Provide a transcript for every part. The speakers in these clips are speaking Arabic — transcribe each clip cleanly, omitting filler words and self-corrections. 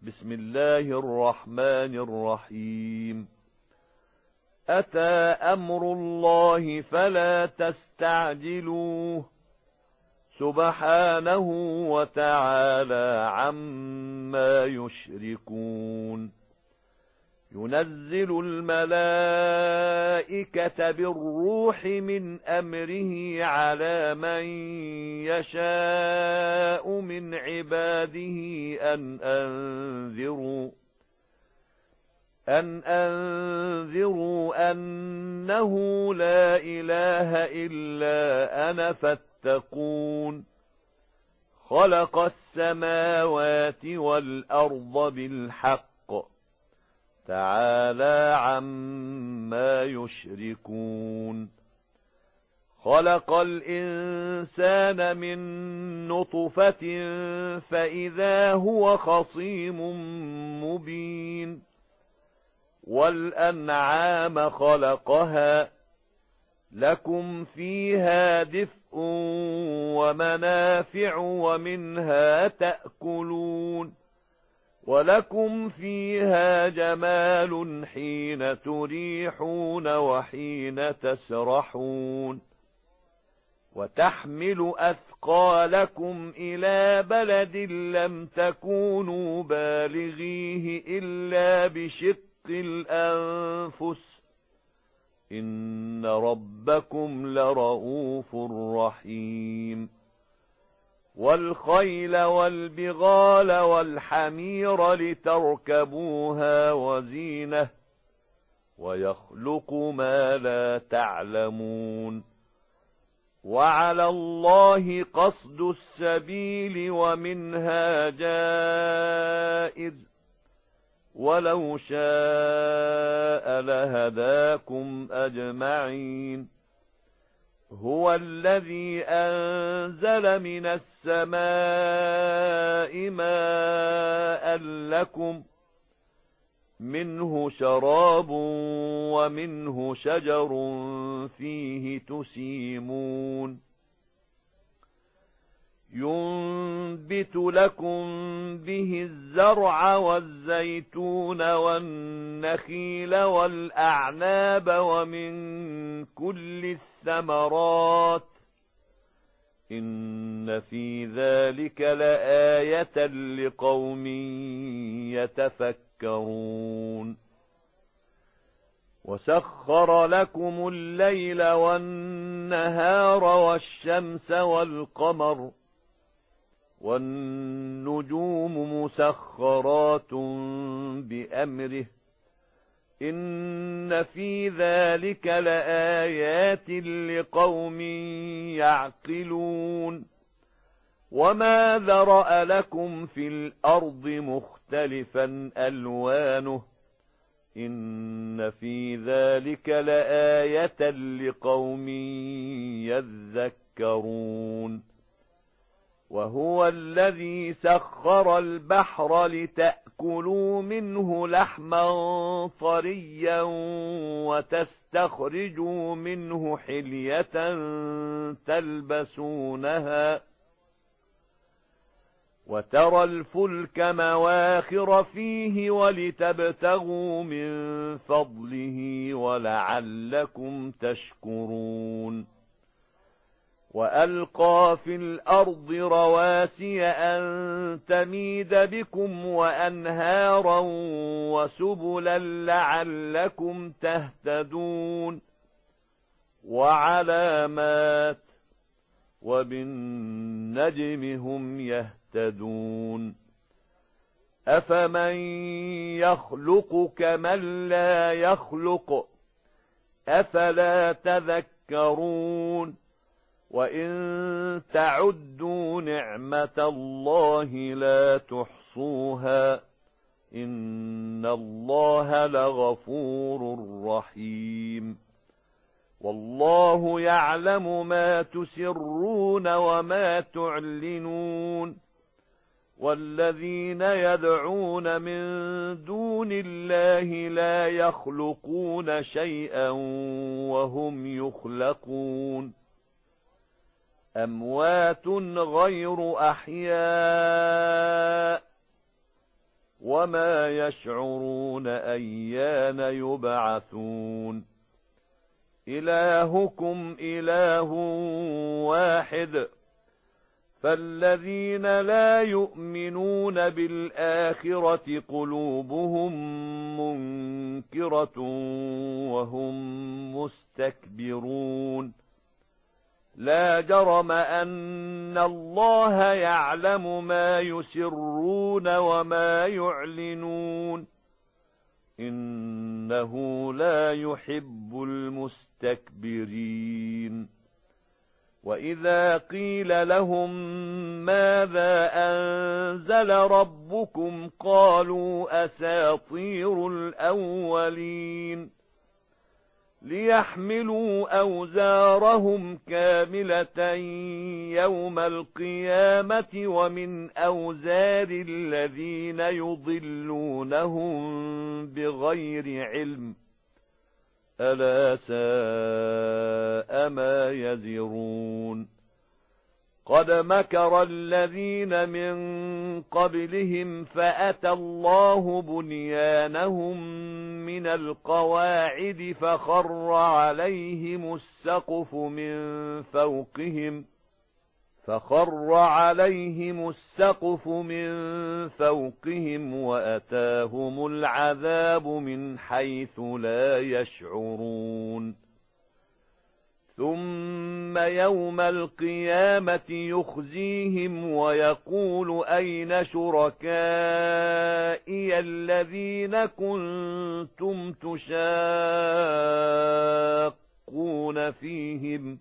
بسم الله الرحمن الرحيم. أتى أمر الله فلا تستعجلوه سبحانه وتعالى عما يشركون. ينزل الملائكة بالروح من أمره على من يشاء من عباده أن أنذروا أنه لا إله إلا أنا فاتقون. خلق السماوات والأرض بالحق تعالى عما يشركون. خلق الإنسان من نطفة فإذا هو خصيم مبين. والأنعام خلقها لكم فيها دفء ومنافع ومنها تأكلون. ولكم فيها جمال حين تريحون وحين تسرحون. وتحمل أثقالكم إلى بلد لم تكونوا بالغيه إلا بشق الأنفس إن ربكم لرؤوف رحيم. والخيل والبغال والحمير لتركبوها وزينة ويخلق ما لا تعلمون. وعلى الله قصد السبيل ومنها جائر ولو شاء لهداكم أجمعين. هو الذي أنزل من السماء ماء لكم منه شراب ومنه شجر فيه تسيمون. ينبت لكم به الزرع والزيتون والنخيل والأعناب ومن كل الثمرات إن في ذلك لآية لقوم يتفكرون. وسخر لكم الليل والنهار والشمس والقمر والنجوم مسخرات بأمره إن في ذلك لآيات لقوم يعقلون. وما ذرأ لكم في الأرض مختلفا ألوانه إن في ذلك لآية لقوم يذكرون. وهو الذي سخر البحر لتأكلوا منه لحما طريا وتستخرجوا منه حلية تلبسونها وترى الفلك مواخر فيه ولتبتغوا من فضله ولعلكم تشكرون. وألقى في الأرض رواسي أن تميد بكم وأنهارا وسبلا لعلكم تهتدون. وعلامات وبالنجم هم يهتدون. أفمن يخلق كمن لا يخلق أفلا تذكرون. وإن تعدوا نعمة الله لا تحصوها إن الله لغفور رحيم. والله يعلم ما تسرون وما تعلنون. والذين يدعون من دون الله لا يخلقون شيئا وهم يخلقون. أموات غير أحياء وما يشعرون أيان يبعثون إلهكم إله واحد فالذين لا يؤمنون بالآخرة قلوبهم منكرة وهم مستكبرون لا جرم أن الله يعلم ما يسرون وما يعلنون إنه لا يحب المستكبرين وإذا قيل لهم ماذا أنزل ربكم قالوا أساطير الأولين ليحملوا أوزارهم كاملة يوم القيامة ومن أوزار الذين يضلونهم بغير علم ألا ساء ما يزرون قد مكر الذين من قبلهم فأتى الله بنيانهم من القواعد فخر عليهم السقف من فوقهم وأتاهم العذاب من حيث لا يشعرون ثم يوم القيامة يخزيهم ويقول أين شركائي الذين كنتم تشاقون فيهم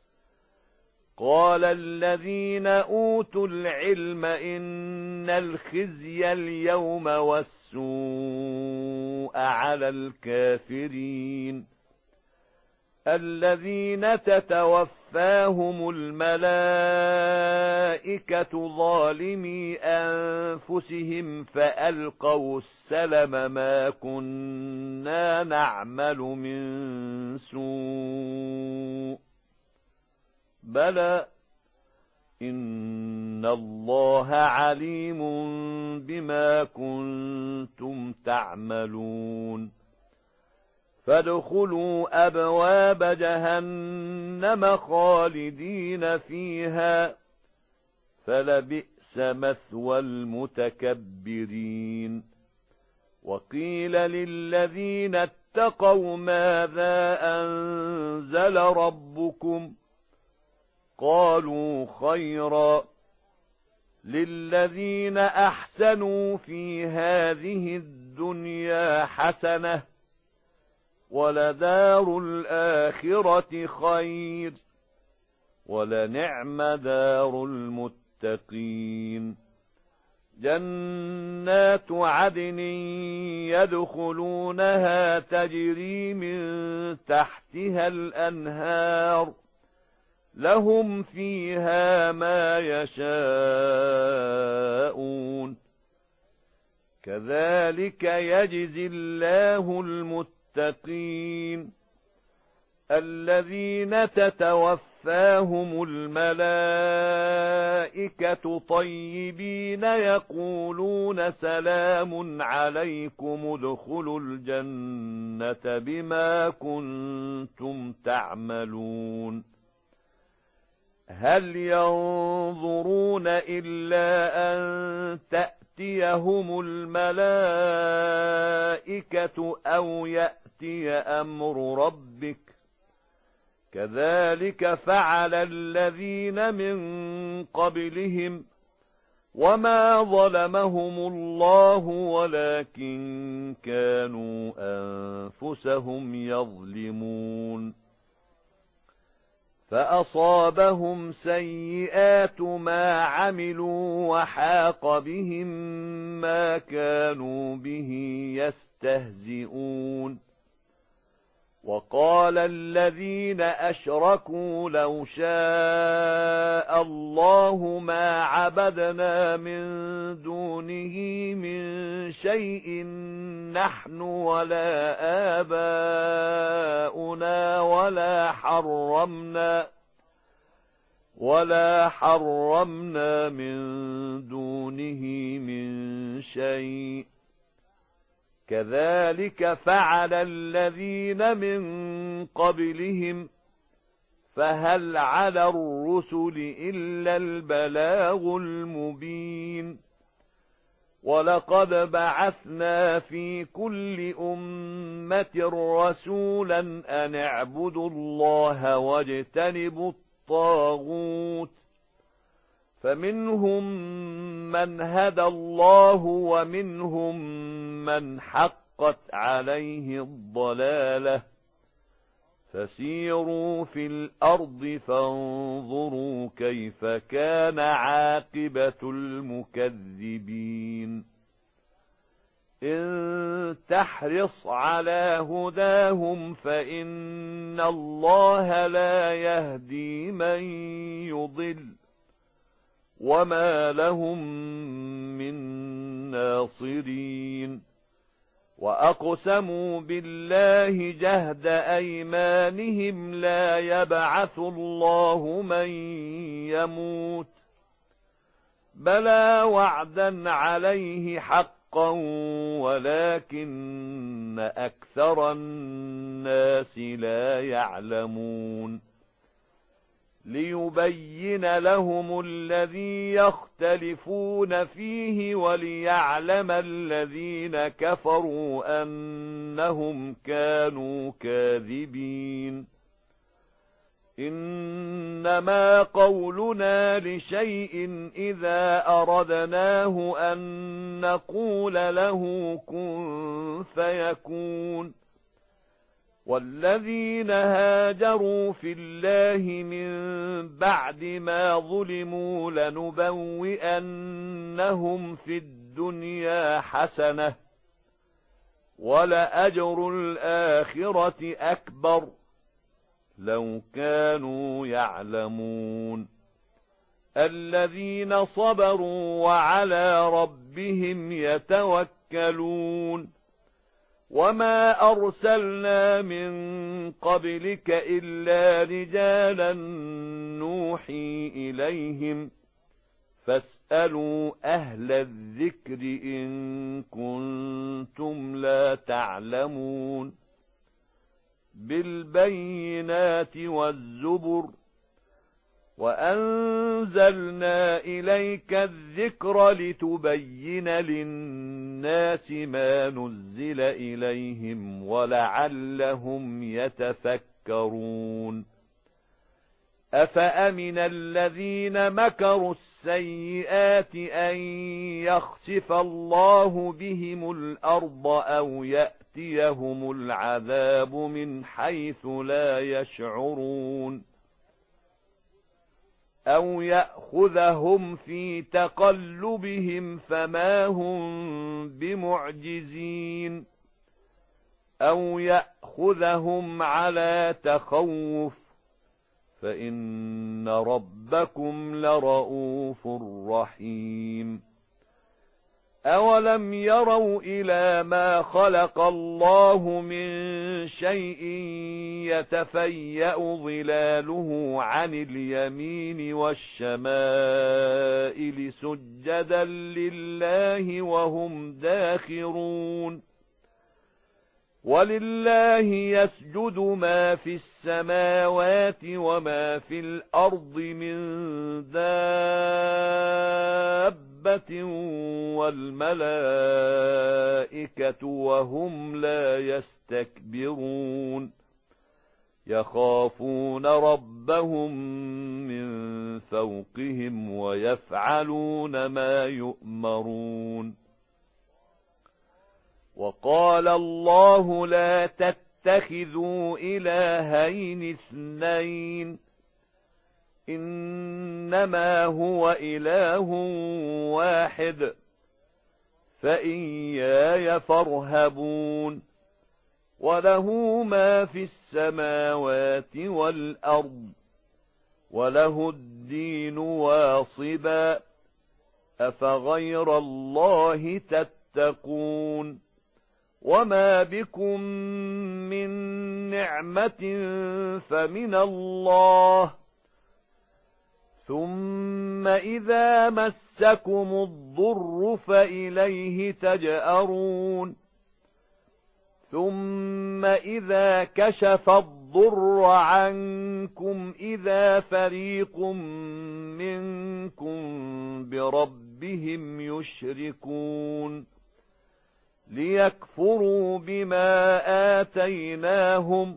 قال الذين أوتوا العلم إن الخزي اليوم والسوء على الكافرين الذين تتوفاهم الملائكة ظالمي أنفسهم فألقوا السلم ما كنا نعمل من سوء بلى إن الله عليم بما كنتم تعملون فادخلوا أبواب جهنم خالدين فيها فلبئس مثوى المتكبرين وقيل للذين اتقوا ماذا أنزل ربكم قالوا خيرا للذين أحسنوا في هذه الدنيا حسنة ولدار الآخرة خير ولنعم دار المتقين جنات عدن يدخلونها تجري من تحتها الأنهار لهم فيها ما يشاءون كذلك يجزي الله المتقين الذين تتوفاهم الملائكة طيبين يقولون سلام عليكم ادخلوا الجنة بما كنتم تعملون هل ينظرون إلا أن تأتيهم الملائكة أو يأتي أمر ربك كذلك فعل الذين من قبلهم وما ظلمهم الله ولكن كانوا أنفسهم يظلمون فأصابهم سيئات ما عملوا وحاق بهم ما كانوا به يستهزئون وقال الذين أشركوا لو شاء الله ما عبدنا من دونه من شيء نحن ولا آباؤنا ولا حرمنا من دونه من شيء كذلك فعل الذين من قبلهم فهل على الرسل إلا البلاغ المبين ولقد بعثنا في كل أمة رسولا أن اعبدوا الله واجتنبوا الطاغوت فمنهم من هدى الله ومنهم من حقت عليه الضلالة فسيروا في الأرض فانظروا كيف كان عاقبة المكذبين إن تحرص على هداهم فإن الله لا يهدي من يضل وما لهم من ناصرين وأقسموا بالله جهد أيمانهم لا يبعث الله من يموت بلى وعدا عليه حقا ولكن أكثر الناس لا يعلمون ليبين لهم الذي يختلفون فيه وليعلم الذين كفروا أنهم كانوا كاذبين إنما قولنا لشيء إذا أردناه أن نقول له كن فيكون والذين هاجروا في الله من بعد ما ظلموا لنبوئنهم في الدنيا حسنة ولأجر الآخرة أكبر لو كانوا يعلمون الذين صبروا وعلى ربهم يتوكلون وما أرسلنا من قبلك إلا رجالا نوحي إليهم فاسألوا أهل الذكر إن كنتم لا تعلمون بالبينات والزبر وأنزلنا إليك الذكر لتبين للناس ما نزل إليهم ولعلهم يتفكرون أفأمن الذين مكروا السيئات أن يخسف الله بهم الأرض أو يأتيهم العذاب من حيث لا يشعرون أو يأخذهم في تقلبهم فما هم بمعجزين أو يأخذهم على تخوف فإن ربكم لرؤوف رحيم أولم يروا إلى ما خلق الله من شيء يتفيأ ظلاله عن اليمين والشمائل سجدا لله وهم داخرون ولله يسجد ما في السماوات وما في الأرض من دابة والملائكة وهم لا يستكبرون يخافون ربهم من فوقهم ويفعلون ما يؤمرون وقال الله لا تتخذوا إلهين اثنين إنما هو إله واحد فإياي فارهبون وله ما في السماوات والأرض وله الدين واصبا أفغير الله تتقون وما بكم من نعمة فمن الله ثم إذا مسكم الضر فإليه تجأرون ثم إذا كشف الضر عنكم إذا فريق منكم بربهم يشركون ليكفروا بما آتيناهم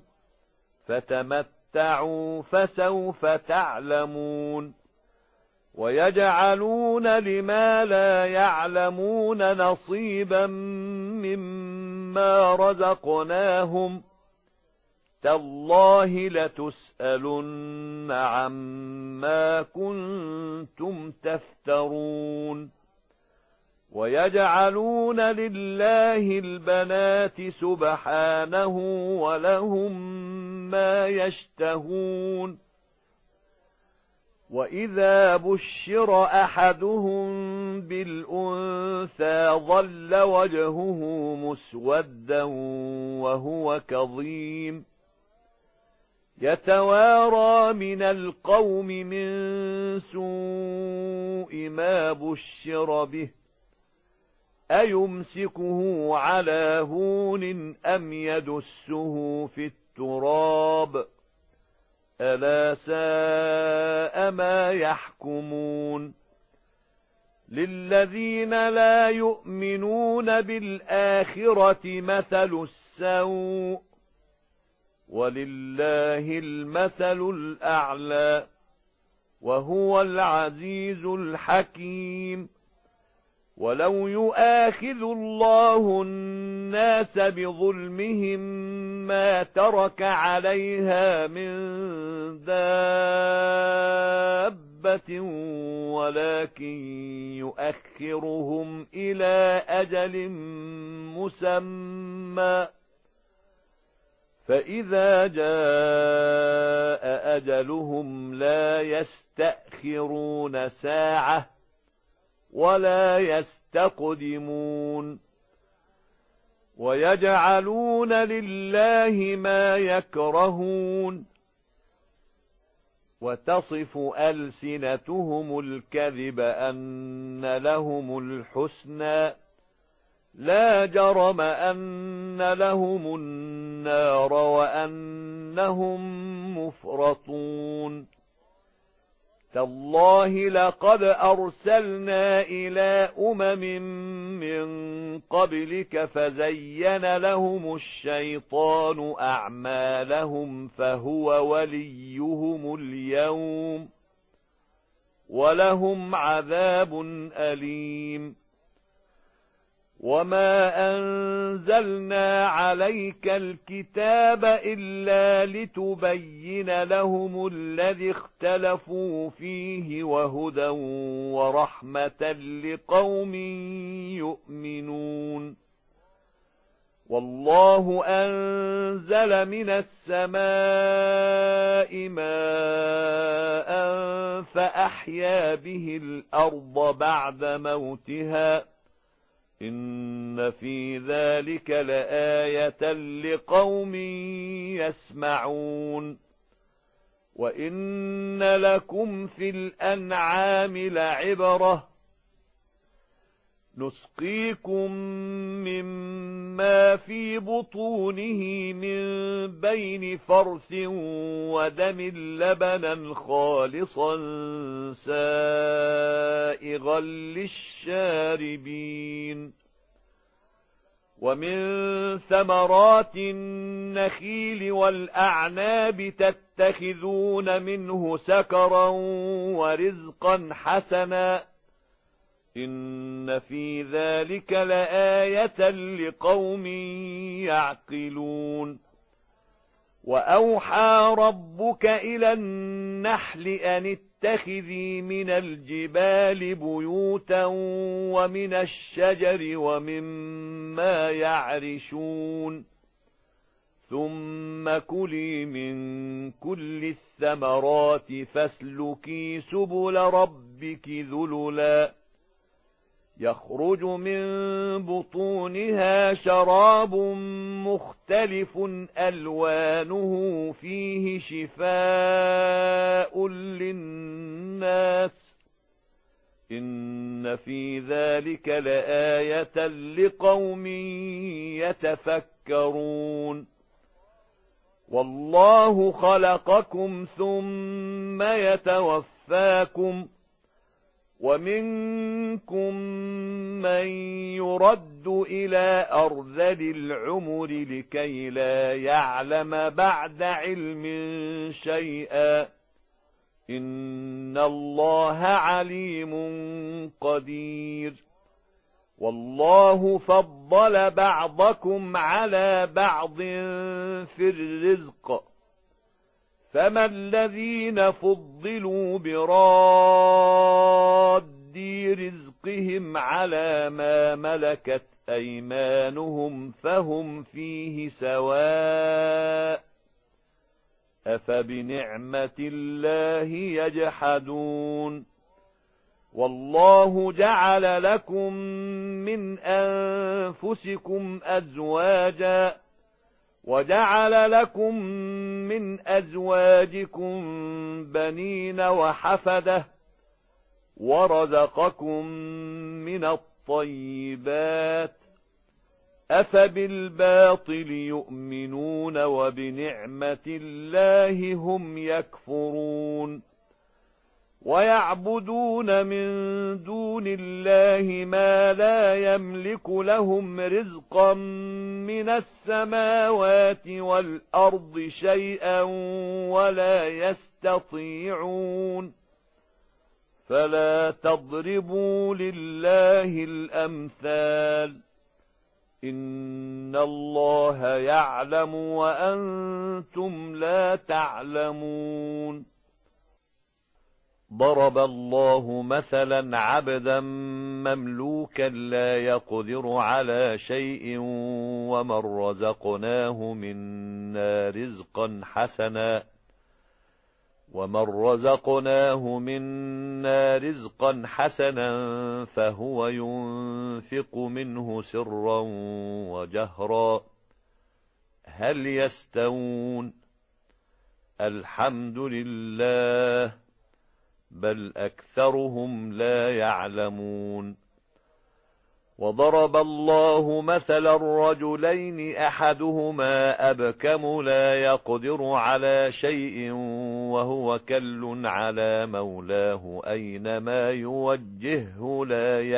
فتمتعوا فسوف تعلمون ويجعلون لما لا يعلمون نصيبا مما رزقناهم تالله لتسألن عما كنتم تفترون ويجعلون لله البنات سبحانه ولهم ما يشتهون وإذا بشر أحدهم بالأنثى ظل وجهه مسودا وهو كظيم يتوارى من القوم من سوء ما بشر به أيمسكه على هون أم يدسه في التراب ألا ساء ما يحكمون للذين لا يؤمنون بالآخرة مثل السوء ولله المثل الأعلى وهو العزيز الحكيم ولو يؤاخذ الله الناس بظلمهم ما ترك عليها من دابة ولكن يؤخرهم إلى أجل مسمى فإذا جاء أجلهم لا يستأخرون ساعة ولا يستقدمون ويجعلون لله ما يكرهون وتصف ألسنتهم الكذب أن لهم الحسنى لا جرم أن لهم النار وأنهم مفرطون تالله لقد أرسلنا إلى من قبلك فزين لهم الشيطان أعمالهم فهو وليهم اليوم ولهم عذاب أليم وما أنزلنا عليك الكتاب إلا لتبين لهم الذي اختلفوا فيه وهدى ورحمة لقوم يؤمنون والله أنزل من السماء ماء فأحيا به الأرض بعد موتها إن في ذلك لآية لقوم يسمعون وإن لكم في الأنعام لعبرة نسقيكم مما في بطونه من بين فرث ودم لبنا خالصا سائغا للشاربين ومن ثمرات النخيل والأعناب تتخذون منه سكرا ورزقا حسنا إن في ذلك لآية لقوم يعقلون وأوحى ربك إلى النحل أن اتخذي من الجبال بيوتا ومن الشجر ومما يعرشون ثم كلي من كل الثمرات فاسلكي سبل ربك ذللا يخرج من بطونها شراب مختلف ألوانه فيه شفاء للناس إن في ذلك لآية لقوم يتفكرون والله خلقكم ثم يتوفاكم ومنكم من يرد إلى أرذل العمر لكي لا يعلم بعد علم شيئا إن الله عليم قدير والله فضل بعضكم على بعض في الرزق فما الذين فضلوا براد رزقهم على ما ملكت أيمانهم فهم فيه سواء أفبنعمة الله يجحدون والله جعل لكم من أنفسكم أزواجا وجعل لكم من أزواجكم بنين وحفدة ورزقكم من الطيبات أفبالباطل يؤمنون وبنعمة الله هم يكفرون ويعبدون من دون الله ما لا يملك لهم رزقا من السماوات والأرض شيئا ولا يستطيعون فلا تضربوا لله الأمثال إن الله يعلم وأنتم لا تعلمون ضرب الله مثلا عبدا مملوكا لا يقدر على شيء ومن رزقناه منا رزقا حسنا فهو ينفق منه سرا وجهرا هل يستوون الحمد لله بل أكثرهم لا يعلمون وضرب الله مثلا رجلين أحدهما أبكم لا يقدر على شيء وهو كل على مولاه أينما يوجهه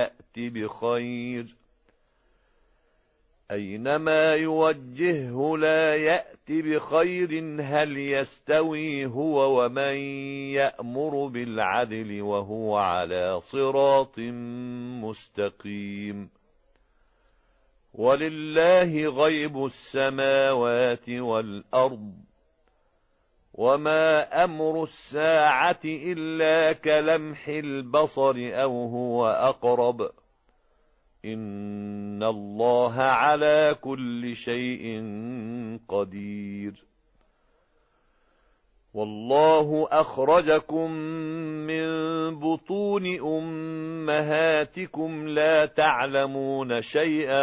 لا يأت بخير هل يستوي هو ومن يأمر بالعدل وهو على صراط مستقيم ولله غيب السماوات والأرض وما أمر الساعة إلا كلمح البصر أو هو أقرب إن الله على كل شيء قدير والله أخرجكم من بطون أمهاتكم لا تعلمون شيئا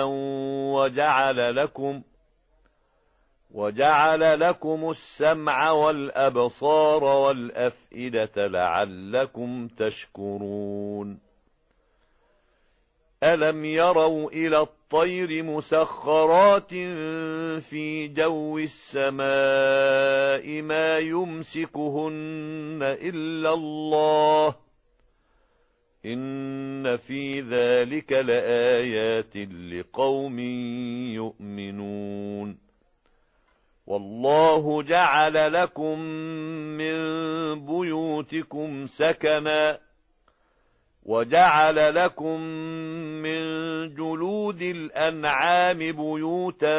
وجعل لكم السمع والأبصار والأفئدة لعلكم تشكرون ألم يروا إلى الطير مسخرات في جو السماء ما يمسكهن إلا الله إن في ذلك لآيات لقوم يؤمنون والله جعل لكم من بيوتكم سكنا وجعل لكم من جلود الأنعام بيوتا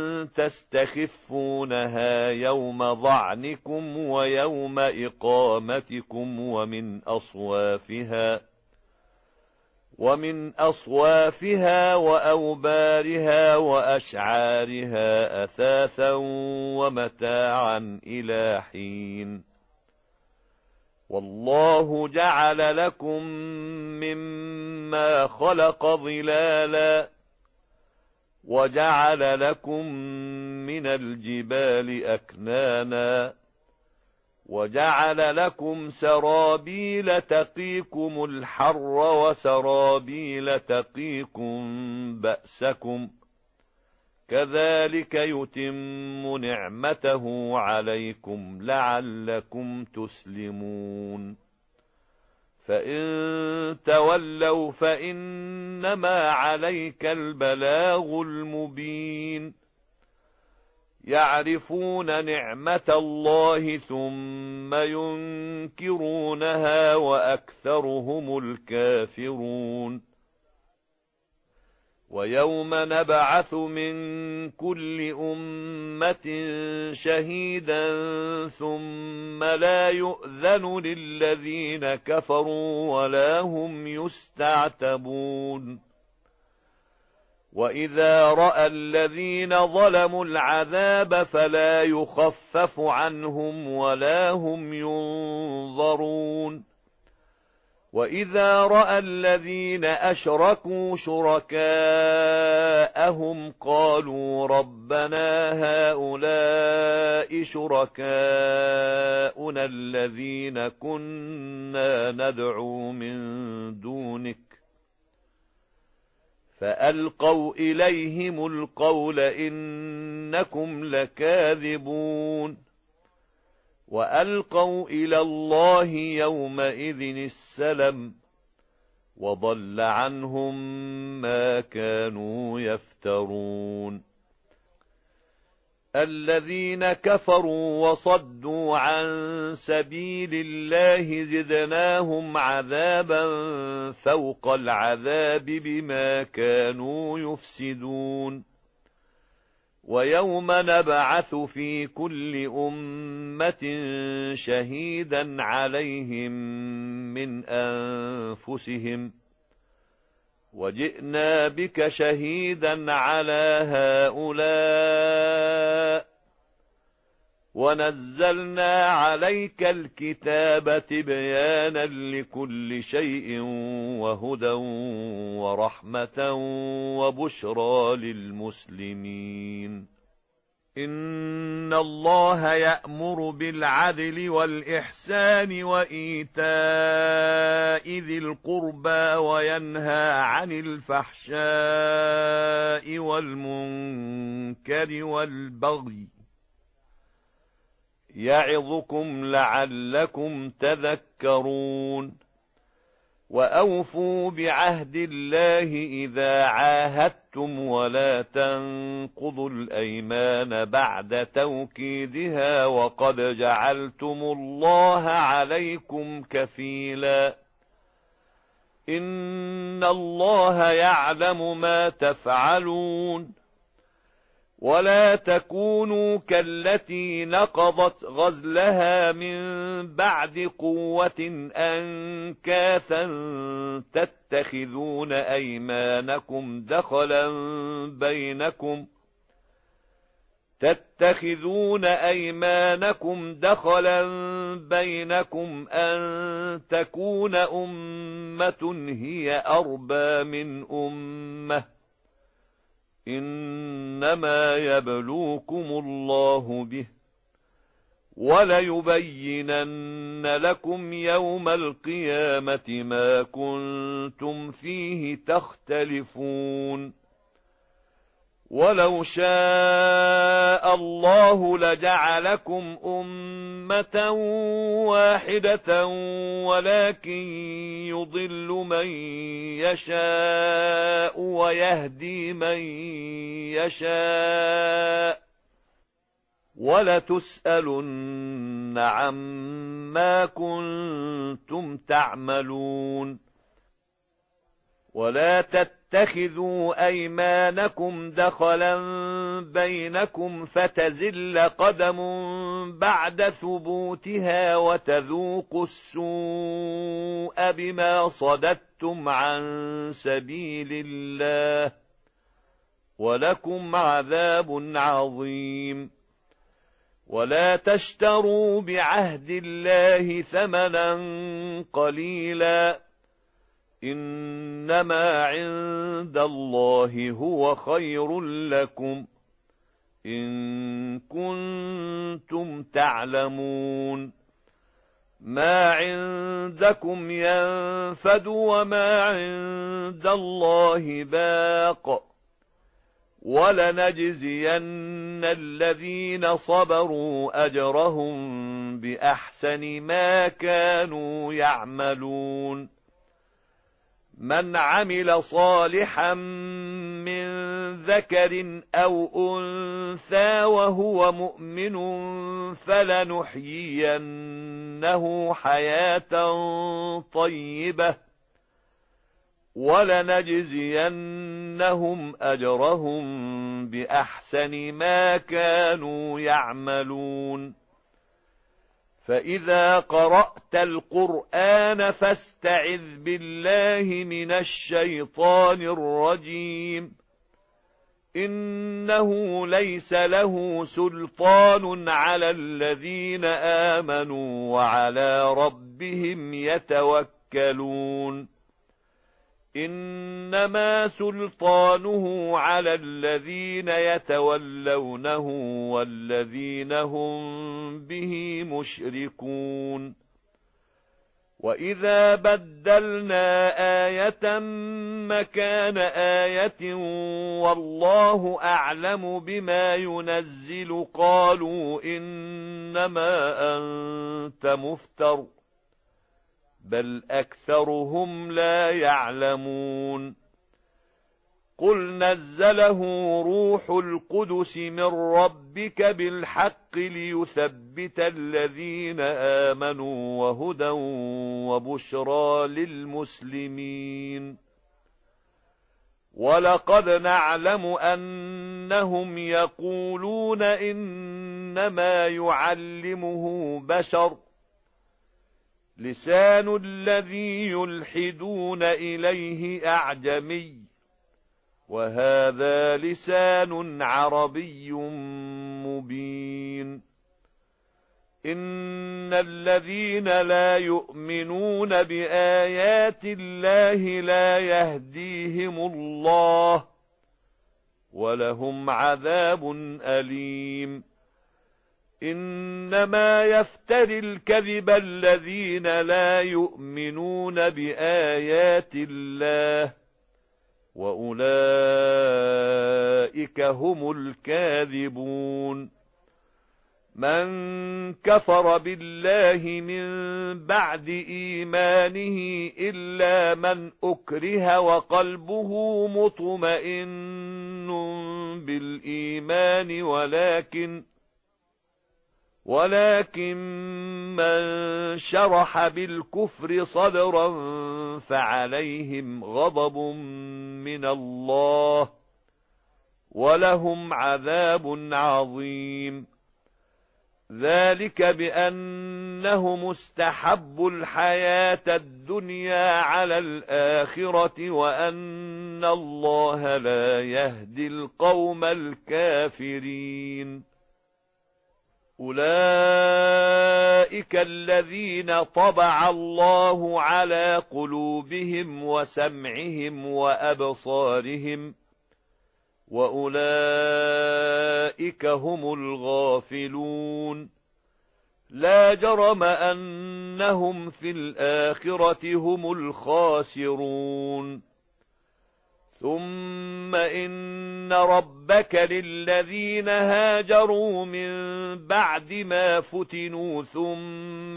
تستخفونها يوم ظعنكم ويوم إقامتكم ومن أصوافها وأوبارها وأشعارها أثاثا ومتاعا إلى حين والله جعل لكم مما خلق ظلالا وجعل لكم من الجبال أكنانا وجعل لكم سرابيل تقيكم الحر وسرابيل تقيكم بأسكم كذلك يتم نعمته عليكم لعلكم تسلمون فإن تولوا فإنما عليك البلاغ المبين يعرفون نعمة الله ثم ينكرونها وأكثرهم الكافرون ويوم نبعث من كل أمة شهيدا ثم لا يؤذن للذين كفروا ولا هم يستعتبون وإذا رأى الذين ظلموا العذاب فلا يخفف عنهم ولا هم ينظرون وإذا رأى الذين أشركوا شركاءهم قالوا ربنا هؤلاء شركاؤنا الذين كنا ندعو من دونك فألقوا إليهم القول إنكم لكاذبون وألقوا إلى الله يومئذ السلم وضل عنهم ما كانوا يفترون الذين كفروا وصدوا عن سبيل الله زدناهم عذابا فوق العذاب بما كانوا يفسدون ويوم نبعث في كل أمة شهيدا عليهم من أنفسهم وجئنا بك شهيدا على هؤلاء ونزلنا عليك الكتاب تبيانا لكل شيء وهدى ورحمة وبشرى للمسلمين إن الله يأمر بالعدل والإحسان وإيتاء ذي القربى وينهى عن الفحشاء والمنكر والبغي يعظكم لعلكم تذكرون وأوفوا بعهد الله إذا عاهدتم ولا تنقضوا الأيمان بعد توكيدها وقد جعلتم الله عليكم كفيلا إن الله يعلم ما تفعلون ولا تكونوا كالتي نقضت غزلها من بعد قوة أنكاثا تتخذون أيمانكم دخلا بينكم أن تكون أمة هي أربى من أمة إنما يبلوكم الله به وليبينن لكم يوم القيامة ما كنتم فيه تختلفون ولو شاء الله لجعلكم أمة واحدة ولكن يضل من يشاء ويهدي من يشاء ولتسألن عما كنتم تعملون ولا تتخذوا أيمانكم دخلا بينكم فتزل قدم بعد ثبوتها وتذوقوا السوء بما صددتم عن سبيل الله ولكم عذاب عظيم ولا تشتروا بعهد الله ثمنا قليلا إنما عند الله هو خير لكم إن كنتم تعلمون ما عندكم ينفد وما عند الله باق ولنجزين الذين صبروا أجرهم بأحسن ما كانوا يعملون من عمل صالحا من ذكر أو أنثى وهو مؤمن فلنحيينه حياة طيبة ولنجزينهم أجرهم بأحسن ما كانوا يعملون فإذا قرأت القرآن فاستعذ بالله من الشيطان الرجيم إنه ليس له سلطان على الذين آمنوا وعلى ربهم يتوكلون إنما سلطانه على الذين يتولونه والذين هم به مشركون وإذا بدلنا آية مكان آية والله أعلم بما ينزل قالوا إنما أنت مفتر بل أكثرهم لا يعلمون قل نزله روح القدس من ربك بالحق ليثبت الذين آمنوا وهدى وبشرى للمسلمين ولقد نعلم أنهم يقولون إنما يعلمه بشر لسان الذي يلحدون إليه أعجمي وهذا لسان عربي مبين إن الذين لا يؤمنون بآيات الله لا يهديهم الله ولهم عذاب أليم إنما يفتري الكذب الذين لا يؤمنون بآيات الله وأولئك هم الكاذبون من كفر بالله من بعد إيمانه إلا من أكره وقلبه مطمئن بالإيمان ولكن من شرح بالكفر صدرا فعليهم غضب من الله ولهم عذاب عظيم ذلك بأنهم استحبوا الحياة الدنيا على الآخرة وأن الله لا يهدي القوم الكافرين أولئك الذين طبع الله على قلوبهم وسمعهم وأبصارهم وأولئك هم الغافلون لا جرم أنهم في الآخرة هم الخاسرون ثم إن ربك للذين هاجروا من بعد ما فتنوا ثم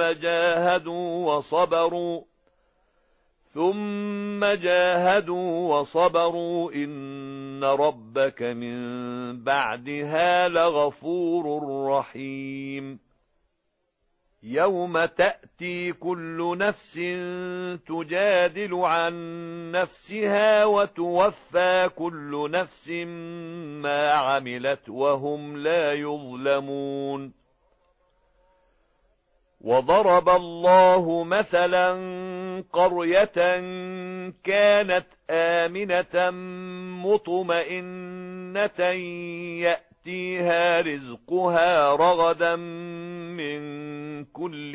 جاهدوا وصبروا إن ربك من بعدها لغفور رحيم يوم تأتي كل نفس تجادل عن نفسها وتوفى كل نفس ما عملت وهم لا يظلمون وضرب الله مثلا قرية كانت آمنة مطمئنة يأتيها رزقها رغدا من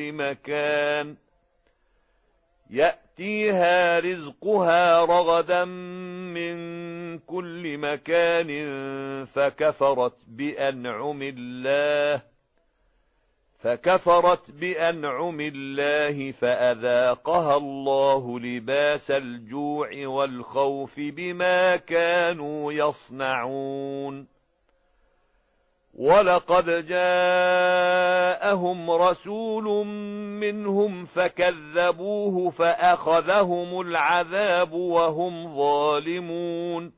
كل مكان فكفرت بأنعم الله فكفرت بأنعم الله فأذاقها الله لباس الجوع والخوف بما كانوا يصنعون. ولقد جاءهم رسول منهم فكذبوه فأخذهم العذاب وهم ظالمون.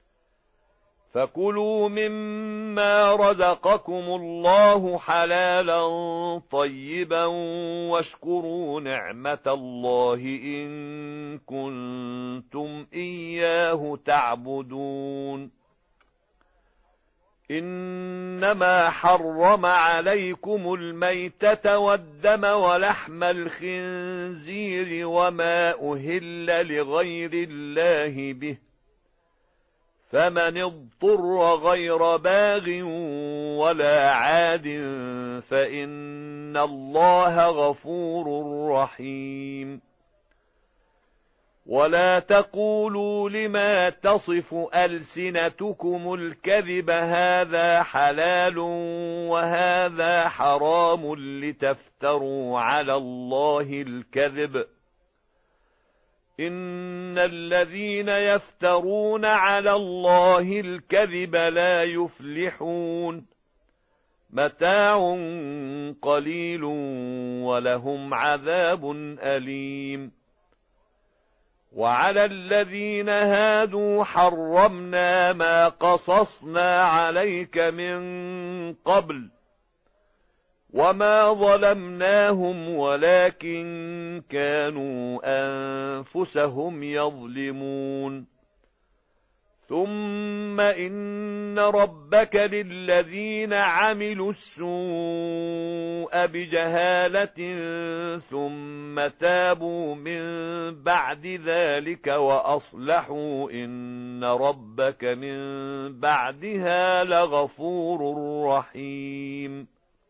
فكلوا مما رزقكم الله حلالا طيبا واشكروا نعمة الله إن كنتم إياه تعبدون. إنما حرم عليكم الميتة والدم ولحم الخنزير وما أهل لغير الله به، فمن اضطر غير باغ ولا عاد فإن الله غفور رحيم. ولا تقولوا لما تصف ألسنتكم الكذب هذا حلال وهذا حرام لتفتروا على الله الكذب، إن الذين يفترون على الله الكذب لا يفلحون. متاع قليل ولهم عذاب أليم. وعلى الذين هادوا حرمنا ما قصصنا عليك من قبل وما ظلمناهم ولكن كانوا أنفسهم يظلمون. ثم إن ربك للذين عملوا السوء بجهالة ثم تابوا من بعد ذلك وأصلحوا إن ربك من بعدها لغفور رحيم.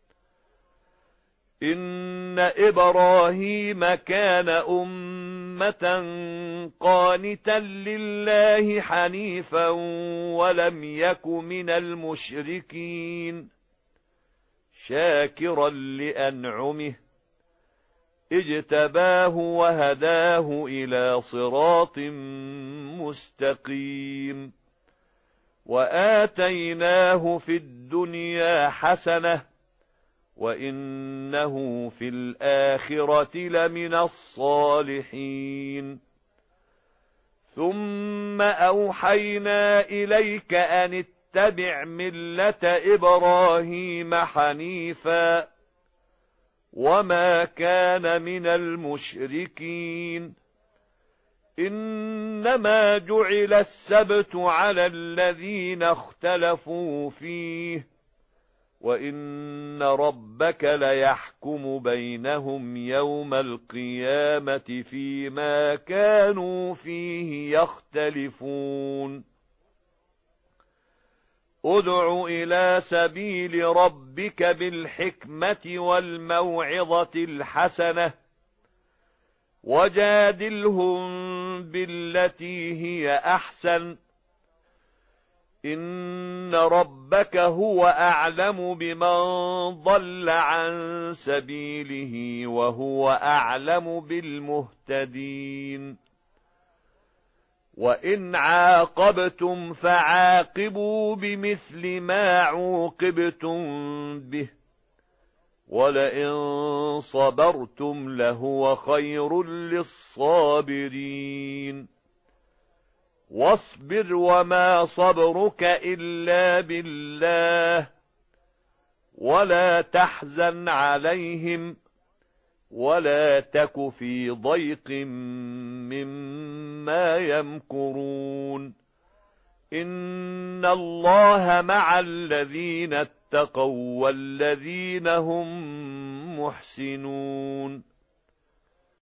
إن إبراهيم كان أمة قانتا لله حنيفا ولم يك من المشركين، شاكرا لأنعمه اجتباه وهداه إلى صراط مستقيم. وآتيناه في الدنيا حسنة وإنه في الآخرة لمن الصالحين. ثم أوحينا إليك أن اتبع ملة إبراهيم حنيفا وما كان من المشركين. إنما جعل السبت على الذين اختلفوا فيه وإن ربك ليحكم بينهم يوم القيامة فيما كانوا فيه يختلفون. ادع إلى سبيل ربك بالحكمة والموعظة الحسنة وجادلهم بالتي هي أحسن، إن ربك هو أعلم بمن ضل عن سبيله وهو أعلم بالمهتدين. وإن عاقبتم فعاقبوا بمثل ما عوقبتم به ولئن صبرتم لهو خير للصابرين. واصبر وما صبرك إلا بالله ولا تحزن عليهم ولا تك في ضيق مما يمكرون. إن الله مع الذين اتقوا والذين هم محسنون.